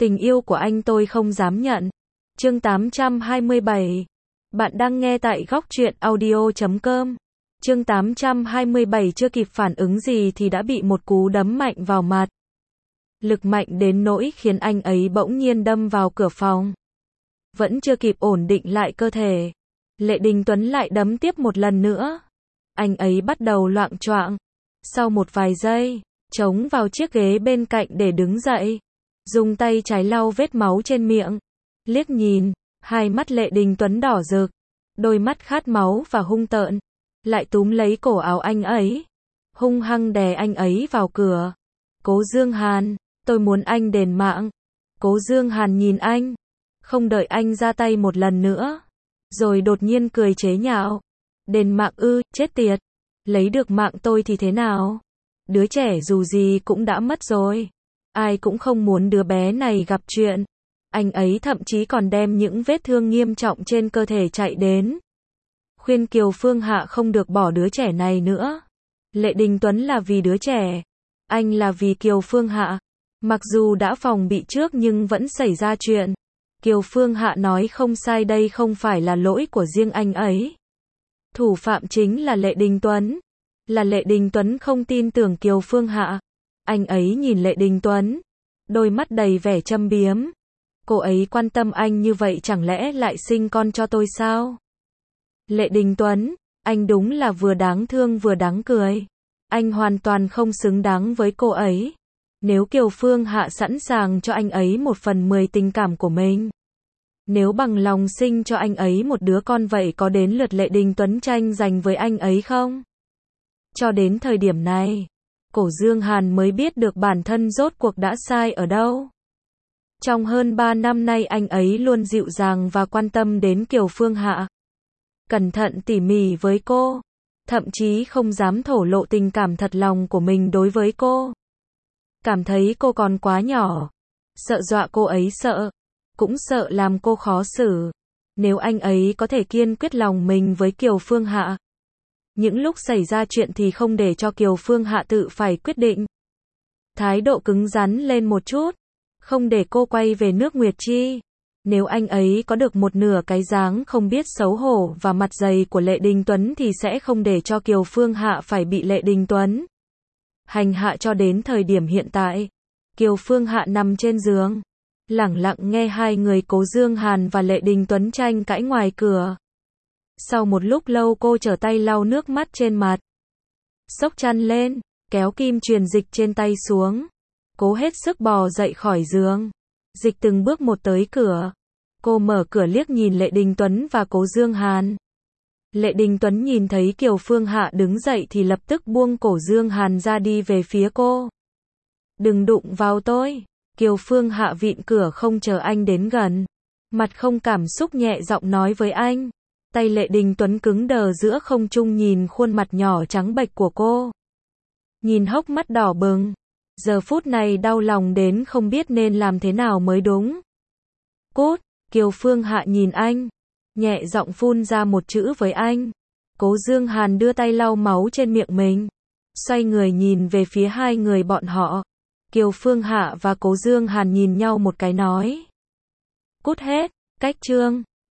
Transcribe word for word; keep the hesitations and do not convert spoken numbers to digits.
Tình yêu của anh tôi không dám nhận. Chương tám trăm hai mươi bảy. Bạn đang nghe tại góc truyện audio chấm com. Chương tám trăm hai mươi bảy chưa kịp phản ứng gì thì đã bị một cú đấm mạnh vào mặt. Lực mạnh đến nỗi khiến anh ấy bỗng nhiên đâm vào cửa phòng. Vẫn chưa kịp ổn định lại cơ thể, Lệ Đình Tuấn lại đấm tiếp một lần nữa. Anh ấy bắt đầu loạng choạng. Sau một vài giây, chống vào chiếc ghế bên cạnh để đứng dậy, dùng tay trái lau vết máu trên miệng. Liếc nhìn, hai mắt Lệ Đình Tuấn đỏ rực, đôi mắt khát máu và hung tợn, lại túm lấy cổ áo anh ấy, hung hăng đè anh ấy vào cửa. Cố Dương Hàn, tôi muốn anh đền mạng. Cố Dương Hàn nhìn anh, không đợi anh ra tay một lần nữa, rồi đột nhiên cười chế nhạo. Đền mạng ư, chết tiệt. Lấy được mạng tôi thì thế nào? Đứa trẻ dù gì cũng đã mất rồi. Ai cũng không muốn đứa bé này gặp chuyện. Anh ấy thậm chí còn đem những vết thương nghiêm trọng trên cơ thể chạy đến. Khuyên Kiều Phương Hạ không được bỏ đứa trẻ này nữa. Lệ Đình Tuấn là vì đứa trẻ. Anh là vì Kiều Phương Hạ. Mặc dù đã phòng bị trước nhưng vẫn xảy ra chuyện. Kiều Phương Hạ nói không sai, đây không phải là lỗi của riêng anh ấy. Thủ phạm chính là Lệ Đình Tuấn. Là Lệ Đình Tuấn không tin tưởng Kiều Phương Hạ. Anh ấy nhìn Lệ Đình Tuấn, đôi mắt đầy vẻ châm biếm. Cô ấy quan tâm anh như vậy chẳng lẽ lại sinh con cho tôi sao? Lệ Đình Tuấn, anh đúng là vừa đáng thương vừa đáng cười. Anh hoàn toàn không xứng đáng với cô ấy. Nếu Kiều Phương Hạ sẵn sàng cho anh ấy một phần mười tình cảm của mình, nếu bằng lòng sinh cho anh ấy một đứa con, vậy có đến lượt Lệ Đình Tuấn tranh giành với anh ấy không? Cho đến thời điểm này, Cố Dương Hàn mới biết được bản thân rốt cuộc đã sai ở đâu. Trong hơn ba năm nay anh ấy luôn dịu dàng và quan tâm đến Kiều Phương Hạ. Cẩn thận tỉ mỉ với cô. Thậm chí không dám thổ lộ tình cảm thật lòng của mình đối với cô. Cảm thấy cô còn quá nhỏ. Sợ dọa cô ấy sợ. Cũng sợ làm cô khó xử. Nếu anh ấy có thể kiên quyết lòng mình với Kiều Phương Hạ, những lúc xảy ra chuyện thì không để cho Kiều Phương Hạ tự phải quyết định. Thái độ cứng rắn lên một chút. Không để cô quay về nước Nguyệt Chi. Nếu anh ấy có được một nửa cái dáng không biết xấu hổ và mặt dày của Lệ Đình Tuấn thì sẽ không để cho Kiều Phương Hạ phải bị Lệ Đình Tuấn hành hạ. Cho đến thời điểm hiện tại, Kiều Phương Hạ nằm trên giường, lẳng lặng nghe hai người Cố Dương Hàn và Lệ Đình Tuấn tranh cãi ngoài cửa. Sau một lúc lâu cô trở tay lau nước mắt trên mặt, xốc chăn lên, kéo kim truyền dịch trên tay xuống, cố hết sức bò dậy khỏi giường. Dịch từng bước một tới cửa. Cô mở cửa liếc nhìn Lệ Đình Tuấn và Cố Dương Hàn. Lệ Đình Tuấn nhìn thấy Kiều Phương Hạ đứng dậy thì lập tức buông Cố Dương Hàn ra đi về phía cô. Đừng đụng vào tôi. Kiều Phương Hạ vịn cửa không chờ anh đến gần. Mặt không cảm xúc nhẹ giọng nói với anh. Tay Lệ Đình Tuấn cứng đờ giữa không trung nhìn khuôn mặt nhỏ trắng bệch của cô. Nhìn hốc mắt đỏ bừng. Giờ phút này đau lòng đến không biết nên làm thế nào mới đúng. Cút. Kiều Phương Hạ nhìn anh, nhẹ giọng phun ra một chữ với anh. Cố Dương Hàn đưa tay lau máu trên miệng mình, xoay người nhìn về phía hai người bọn họ. Kiều Phương Hạ và Cố Dương Hàn nhìn nhau một cái nói. Cút hết. Cách chương